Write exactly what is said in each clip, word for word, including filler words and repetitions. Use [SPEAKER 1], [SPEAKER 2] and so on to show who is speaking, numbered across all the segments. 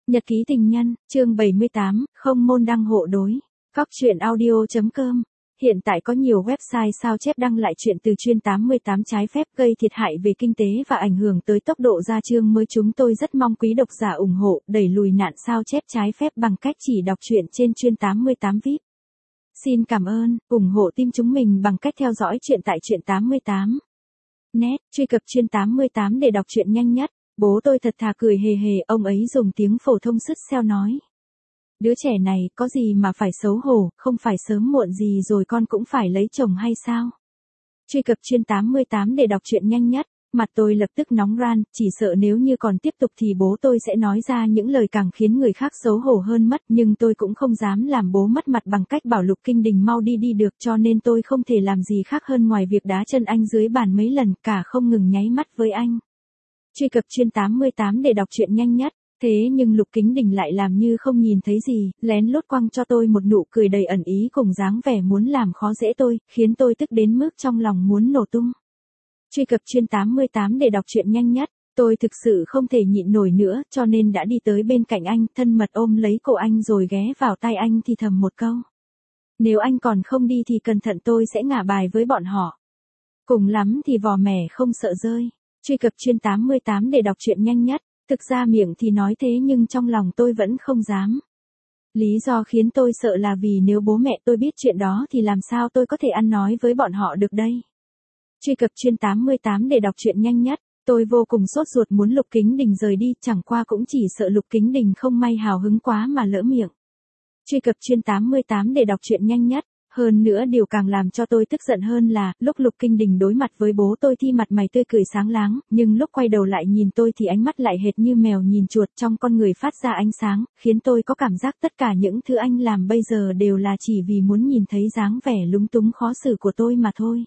[SPEAKER 1] Nhật ký tình nhân, chương bảy mươi tám, không môn đăng hộ đối. Cóc truyện audio chấm com. Hiện tại có nhiều website sao chép đăng lại chuyện từ chuyên tám mươi tám trái phép gây thiệt hại về kinh tế và ảnh hưởng tới tốc độ ra chương mới. Chúng tôi rất mong quý độc giả ủng hộ, đẩy lùi nạn sao chép trái phép bằng cách chỉ đọc truyện trên chuyên tám mươi tám vi ai pi. Xin cảm ơn, ủng hộ team chúng mình bằng cách theo dõi truyện tại truyện tám mươi tám. Net, truy cập chuyên tám mươi tám để đọc truyện nhanh nhất. Bố tôi thật thà cười hề hề, ông ấy dùng tiếng phổ thông sứt seo nói. Đứa trẻ này, có gì mà phải xấu hổ, không phải sớm muộn gì rồi con cũng phải lấy chồng hay sao? Truy cập chuyên tám mươi tám để đọc truyện nhanh nhất. Mặt tôi lập tức nóng ran, chỉ sợ nếu như còn tiếp tục thì bố tôi sẽ nói ra những lời càng khiến người khác xấu hổ hơn mất. Nhưng tôi cũng không dám làm bố mất mặt bằng cách bảo Lục Kinh Đình mau đi đi được, cho nên tôi không thể làm gì khác hơn ngoài việc đá chân anh dưới bàn mấy lần, cả không ngừng nháy mắt với anh. Truy cập chuyên tám mươi tám để đọc truyện nhanh nhất. Thế nhưng Lục Kính Đình lại làm như không nhìn thấy gì, lén lút quăng cho tôi một nụ cười đầy ẩn ý cùng dáng vẻ muốn làm khó dễ tôi, khiến tôi tức đến mức trong lòng muốn nổ tung. Truy cập chuyên tám mươi tám để đọc truyện nhanh nhất. Tôi thực sự không thể nhịn nổi nữa, cho nên đã đi tới bên cạnh anh, thân mật ôm lấy cổ anh rồi ghé vào tai anh thì thầm một câu. Nếu anh còn không đi thì cẩn thận tôi sẽ ngả bài với bọn họ. Cùng lắm thì vò mẻ không sợ rơi. Truy cập chuyên tám mươi tám để đọc truyện nhanh nhất. Thực ra miệng thì nói thế nhưng trong lòng tôi vẫn không dám. Lý do khiến tôi sợ là vì nếu bố mẹ tôi biết chuyện đó thì làm sao tôi có thể ăn nói với bọn họ được đây. Truy cập chuyên tám mươi tám để đọc truyện nhanh nhất. Tôi vô cùng sốt ruột muốn Lục Kính Đình rời đi, chẳng qua cũng chỉ sợ Lục Kính Đình không may hào hứng quá mà lỡ miệng. Truy cập chuyên tám mươi tám để đọc truyện nhanh nhất. Hơn nữa điều càng làm cho tôi tức giận hơn là, lúc Lục Kinh Đình đối mặt với bố tôi thì mặt mày tươi cười sáng láng, nhưng lúc quay đầu lại nhìn tôi thì ánh mắt lại hệt như mèo nhìn chuột, trong con người phát ra ánh sáng, khiến tôi có cảm giác tất cả những thứ anh làm bây giờ đều là chỉ vì muốn nhìn thấy dáng vẻ lúng túng khó xử của tôi mà thôi.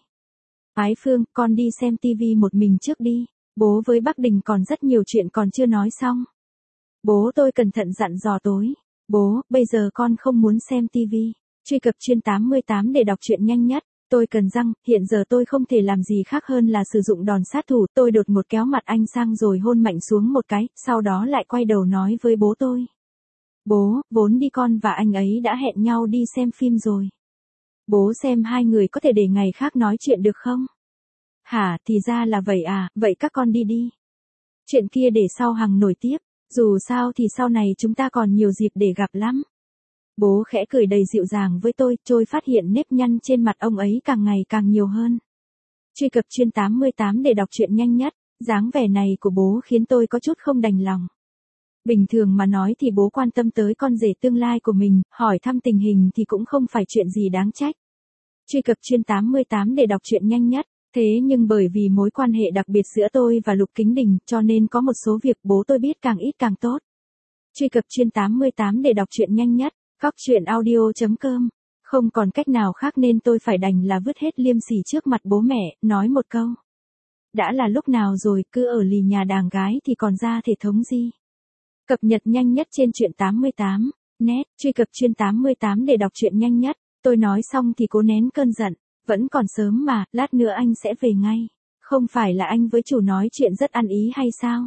[SPEAKER 1] Ái Phương, con đi xem tivi một mình trước đi, bố với bác Đình còn rất nhiều chuyện còn chưa nói xong. Bố tôi cẩn thận dặn dò tối, bố, bây giờ con không muốn xem tivi. Truy cập chuyên tám mươi tám để đọc truyện nhanh nhất. Tôi cần răng, hiện giờ tôi không thể làm gì khác hơn là sử dụng đòn sát thủ. Tôi đột ngột kéo mặt anh sang rồi hôn mạnh xuống một cái, sau đó lại quay đầu nói với bố tôi. Bố, vốn đi con và anh ấy đã hẹn nhau đi xem phim rồi. Bố xem hai người có thể để ngày khác nói chuyện được không? Hả, thì ra là vậy à, vậy các con đi đi. Chuyện kia để sau hằng nổi tiếp, dù sao thì sau này chúng ta còn nhiều dịp để gặp lắm. Bố khẽ cười đầy dịu dàng với tôi, tôi phát hiện nếp nhăn trên mặt ông ấy càng ngày càng nhiều hơn. Truy cập chuyên tám mươi tám để đọc truyện nhanh nhất. Dáng vẻ này của bố khiến tôi có chút không đành lòng. Bình thường mà nói thì bố quan tâm tới con rể tương lai của mình, hỏi thăm tình hình thì cũng không phải chuyện gì đáng trách. Truy cập chuyên tám mươi tám để đọc truyện nhanh nhất. Thế nhưng bởi vì mối quan hệ đặc biệt giữa tôi và Lục Kính Đình, cho nên có một số việc bố tôi biết càng ít càng tốt. Truy cập chuyên tám mươi tám để đọc truyện nhanh nhất. Cóc truyện audio chấm com. Không còn cách nào khác nên tôi phải đành là vứt hết liêm sỉ trước mặt bố mẹ, nói một câu. Đã là lúc nào rồi, cứ ở lì nhà đàng gái thì còn ra thể thống gì. Cập nhật nhanh nhất trên truyện tám mươi tám. Net, truy cập chuyên tám mươi tám để đọc truyện nhanh nhất. Tôi nói xong thì cố nén cơn giận. Vẫn còn sớm mà, lát nữa anh sẽ về ngay. Không phải là anh với chủ nói chuyện rất ăn ý hay sao?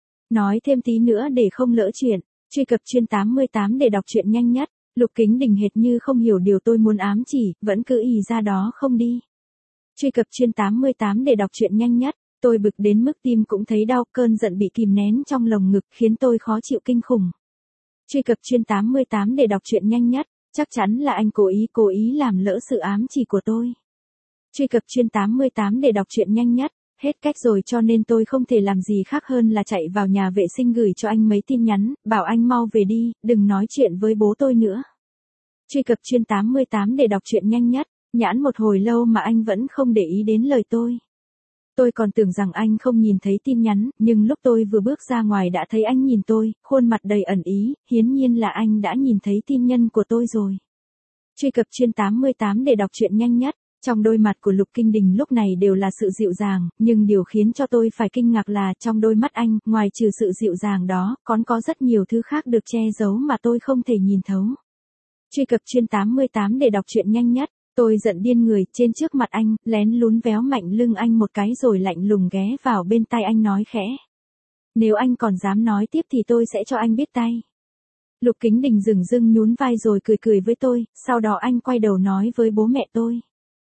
[SPEAKER 1] Nói thêm tí nữa để không lỡ chuyện. Truy cập chuyên tám mươi tám để đọc truyện nhanh nhất. Lục Kính Đình hệt như không hiểu điều tôi muốn ám chỉ, vẫn cứ ì ra đó không đi. Truy cập chuyên tám mươi tám để đọc truyện nhanh nhất. Tôi bực đến mức tim cũng thấy đau, cơn giận bị kìm nén trong lồng ngực khiến tôi khó chịu kinh khủng. Truy cập chuyên tám mươi tám để đọc truyện nhanh nhất. Chắc chắn là anh cố ý cố ý làm lỡ sự ám chỉ của tôi. Truy cập chuyên tám mươi tám để đọc truyện nhanh nhất. Hết cách rồi cho nên tôi không thể làm gì khác hơn là chạy vào nhà vệ sinh gửi cho anh mấy tin nhắn, bảo anh mau về đi, đừng nói chuyện với bố tôi nữa. Truy cập chuyên tám mươi tám để đọc truyện nhanh nhất. Nhãn một hồi lâu mà anh vẫn không để ý đến lời tôi. Tôi còn tưởng rằng anh không nhìn thấy tin nhắn, nhưng lúc tôi vừa bước ra ngoài đã thấy anh nhìn tôi, khuôn mặt đầy ẩn ý, hiển nhiên là anh đã nhìn thấy tin nhân của tôi rồi. Truy cập chuyên tám mươi tám để đọc truyện nhanh nhất. Trong đôi mặt của Lục Kinh Đình lúc này đều là sự dịu dàng, nhưng điều khiến cho tôi phải kinh ngạc là trong đôi mắt anh, ngoài trừ sự dịu dàng đó, còn có rất nhiều thứ khác được che giấu mà tôi không thể nhìn thấu. Truy cập chuyên tám mươi tám để đọc truyện nhanh nhất. Tôi giận điên người, trên trước mặt anh, lén lún véo mạnh lưng anh một cái rồi lạnh lùng ghé vào bên tai anh nói khẽ. Nếu anh còn dám nói tiếp thì tôi sẽ cho anh biết tay. Lục Kính Đình dửng dưng nhún vai rồi cười cười với tôi, sau đó anh quay đầu nói với bố mẹ tôi.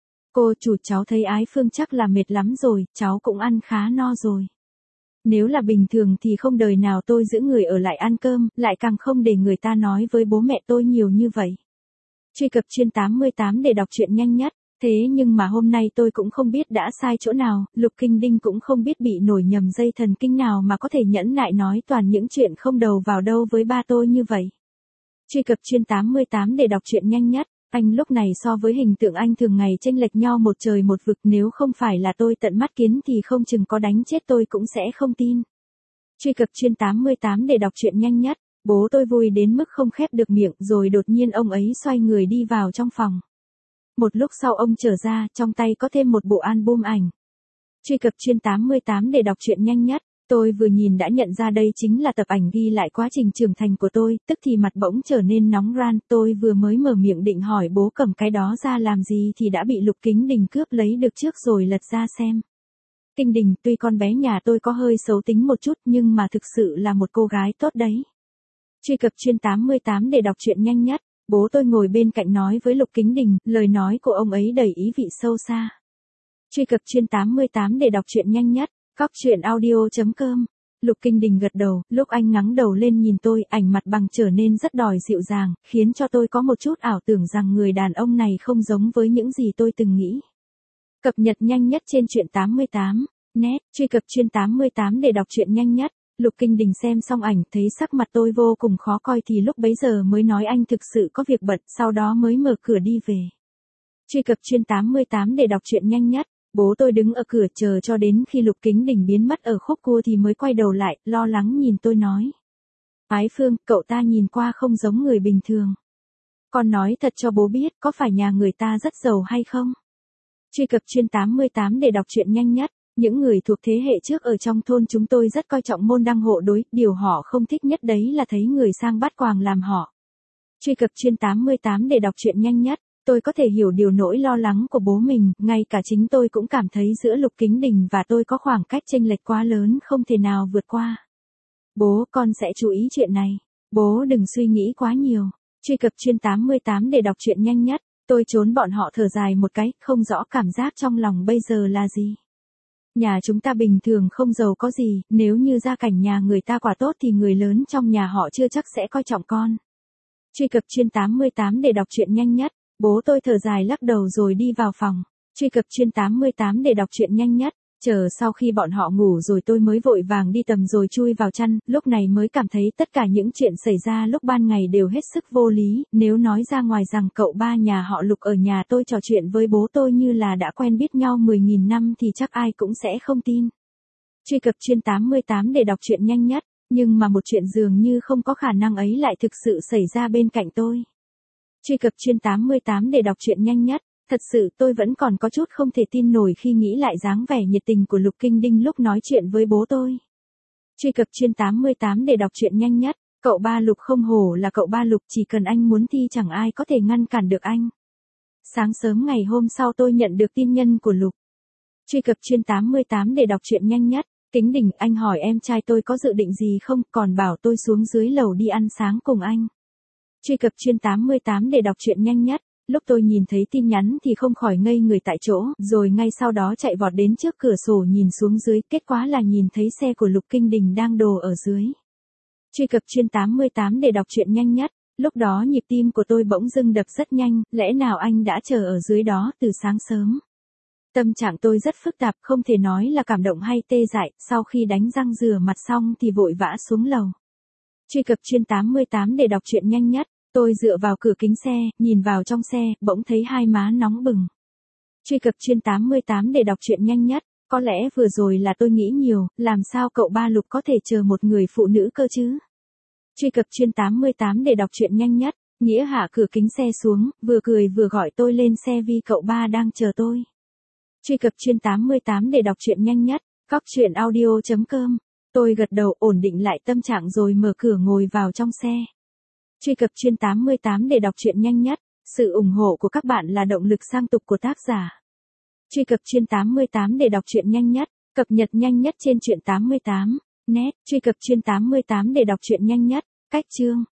[SPEAKER 1] Cô chủ, cháu thấy Ái Phương chắc là mệt lắm rồi, cháu cũng ăn khá no rồi. Nếu là bình thường thì không đời nào tôi giữ người ở lại ăn cơm, lại càng không để người ta nói với bố mẹ tôi nhiều như vậy. Truy cập chuyên tám mươi tám để đọc truyện nhanh nhất. Thế nhưng mà hôm nay tôi cũng không biết đã sai chỗ nào, Lục Kinh Đinh cũng không biết bị nổi nhầm dây thần kinh nào mà có thể nhẫn nại nói toàn những chuyện không đầu vào đâu với ba tôi như vậy. Truy cập chuyên tám mươi tám để đọc truyện nhanh nhất. Anh lúc này so với hình tượng anh thường ngày chênh lệch nhau một trời một vực, nếu không phải là tôi tận mắt kiến thì không chừng có đánh chết tôi cũng sẽ không tin. Truy cập chuyên tám mươi tám để đọc truyện nhanh nhất. Bố tôi vui đến mức không khép được miệng, rồi đột nhiên ông ấy xoay người đi vào trong phòng. Một lúc sau ông trở ra, trong tay có thêm một bộ album ảnh. Truy cập chuyên tám mươi tám để đọc truyện nhanh nhất. Tôi vừa nhìn đã nhận ra đây chính là tập ảnh ghi lại quá trình trưởng thành của tôi, tức thì mặt bỗng trở nên nóng ran. Tôi vừa mới mở miệng định hỏi bố cầm cái đó ra làm gì thì đã bị Lục Kính Đình cướp lấy được trước rồi lật ra xem. Kinh Đình, tuy con bé nhà tôi có hơi xấu tính một chút nhưng mà thực sự là một cô gái tốt đấy. Truy cập chuyên tám mươi tám để đọc truyện nhanh nhất. Bố tôi ngồi bên cạnh nói với Lục Kính Đình, lời nói của ông ấy đầy ý vị sâu xa. Truy cập chuyên tám mươi tám để đọc truyện nhanh nhất. Cóc truyện audio chấm com. Lục Kinh Đình gật đầu, lúc anh ngẩng đầu lên nhìn tôi, ảnh mặt bằng trở nên rất đòi dịu dàng, khiến cho tôi có một chút ảo tưởng rằng người đàn ông này không giống với những gì tôi từng nghĩ. Cập nhật nhanh nhất trên truyện tám mươi tám net. Truy cập chuyên tám mươi tám để đọc truyện nhanh nhất. Lục Kinh Đình xem xong ảnh thấy sắc mặt tôi vô cùng khó coi thì lúc bấy giờ mới nói anh thực sự có việc bận, sau đó mới mở cửa đi về. Truy cập chuyên tám mươi tám để đọc truyện nhanh nhất. Bố tôi đứng ở cửa chờ cho đến khi Lục Kính Đình biến mất ở khúc cua thì mới quay đầu lại, lo lắng nhìn tôi nói. Ái Phương, cậu ta nhìn qua không giống người bình thường. Con nói thật cho bố biết, có phải nhà người ta rất giàu hay không? Truy cập chuyên tám mươi tám để đọc truyện nhanh nhất. Những người thuộc thế hệ trước ở trong thôn chúng tôi rất coi trọng môn đăng hộ đối, điều họ không thích nhất đấy là thấy người sang bắt quàng làm họ. Truy cập chuyên tám mươi tám để đọc truyện nhanh nhất. Tôi có thể hiểu điều nỗi lo lắng của bố mình, ngay cả chính tôi cũng cảm thấy giữa Lục Kính Đình và tôi có khoảng cách chênh lệch quá lớn không thể nào vượt qua. Bố, con sẽ chú ý chuyện này. Bố đừng suy nghĩ quá nhiều. Truy cập chuyên tám mươi tám để đọc truyện nhanh nhất. Tôi trốn bọn họ thở dài một cái, không rõ cảm giác trong lòng bây giờ là gì. Nhà chúng ta bình thường không giàu có gì, nếu như gia cảnh nhà người ta quả tốt thì người lớn trong nhà họ chưa chắc sẽ coi trọng con. Truy cập chuyên tám mươi tám để đọc truyện nhanh nhất. Bố tôi thở dài lắc đầu rồi đi vào phòng. Truy cập chuyên tám mươi tám để đọc truyện nhanh nhất. Chờ sau khi bọn họ ngủ rồi tôi mới vội vàng đi tầm rồi chui vào chăn, lúc này mới cảm thấy tất cả những chuyện xảy ra lúc ban ngày đều hết sức vô lý, nếu nói ra ngoài rằng cậu ba nhà họ Lục ở nhà tôi trò chuyện với bố tôi như là đã quen biết nhau mười nghìn năm thì chắc ai cũng sẽ không tin. Truy cập chuyên tám mươi tám để đọc truyện nhanh nhất, nhưng mà một chuyện dường như không có khả năng ấy lại thực sự xảy ra bên cạnh tôi. Truy cập chuyên tám mươi tám để đọc truyện nhanh nhất. Thật sự tôi vẫn còn có chút không thể tin nổi khi nghĩ lại dáng vẻ nhiệt tình của Lục Kinh Đinh lúc nói chuyện với bố tôi. Truy cập chuyên tám mươi tám để đọc truyện nhanh nhất. Cậu ba Lục không hổ là cậu ba Lục, chỉ cần anh muốn thì chẳng ai có thể ngăn cản được anh. Sáng sớm ngày hôm sau tôi nhận được tin nhân của Lục. Truy cập chuyên tám mươi tám để đọc truyện nhanh nhất. Kính Đình, anh hỏi em trai tôi có dự định gì không, còn bảo tôi xuống dưới lầu đi ăn sáng cùng anh. Truy cập chuyên tám mươi tám để đọc truyện nhanh nhất. Lúc tôi nhìn thấy tin nhắn thì không khỏi ngây người tại chỗ, rồi ngay sau đó chạy vọt đến trước cửa sổ nhìn xuống dưới, kết quả là nhìn thấy xe của Lục Kinh Đình đang đổ ở dưới. Truy cập chuyên tám mươi tám để đọc truyện nhanh nhất. Lúc đó nhịp tim của tôi bỗng dưng đập rất nhanh, lẽ nào anh đã chờ ở dưới đó từ sáng sớm. Tâm trạng tôi rất phức tạp, không thể nói là cảm động hay tê dại, sau khi đánh răng rửa mặt xong thì vội vã xuống lầu. Truy cập chuyên tám mươi tám để đọc truyện nhanh nhất. Tôi dựa vào cửa kính xe, nhìn vào trong xe, bỗng thấy hai má nóng bừng. Truy cập chuyên tám mươi tám để đọc truyện nhanh nhất. Có lẽ vừa rồi là tôi nghĩ nhiều, làm sao cậu ba Lục có thể chờ một người phụ nữ cơ chứ? Truy cập chuyên tám mươi tám để đọc truyện nhanh nhất. Nghĩa hạ cửa kính xe xuống, vừa cười vừa gọi tôi lên xe vì cậu ba đang chờ tôi. Truy cập chuyên tám mươi tám để đọc truyện nhanh nhất. Cóc truyện audio chấm com. Tôi gật đầu ổn định lại tâm trạng rồi mở cửa ngồi vào trong xe. Truy cập chuyên tám mươi tám để đọc truyện nhanh nhất. Sự ủng hộ của các bạn là động lực sang tục của tác giả. Truy cập chuyên tám mươi tám để đọc truyện nhanh nhất. Cập nhật nhanh nhất trên truyện tám mươi tám net. Truy cập chuyên tám mươi tám để đọc truyện nhanh nhất. Cách chương.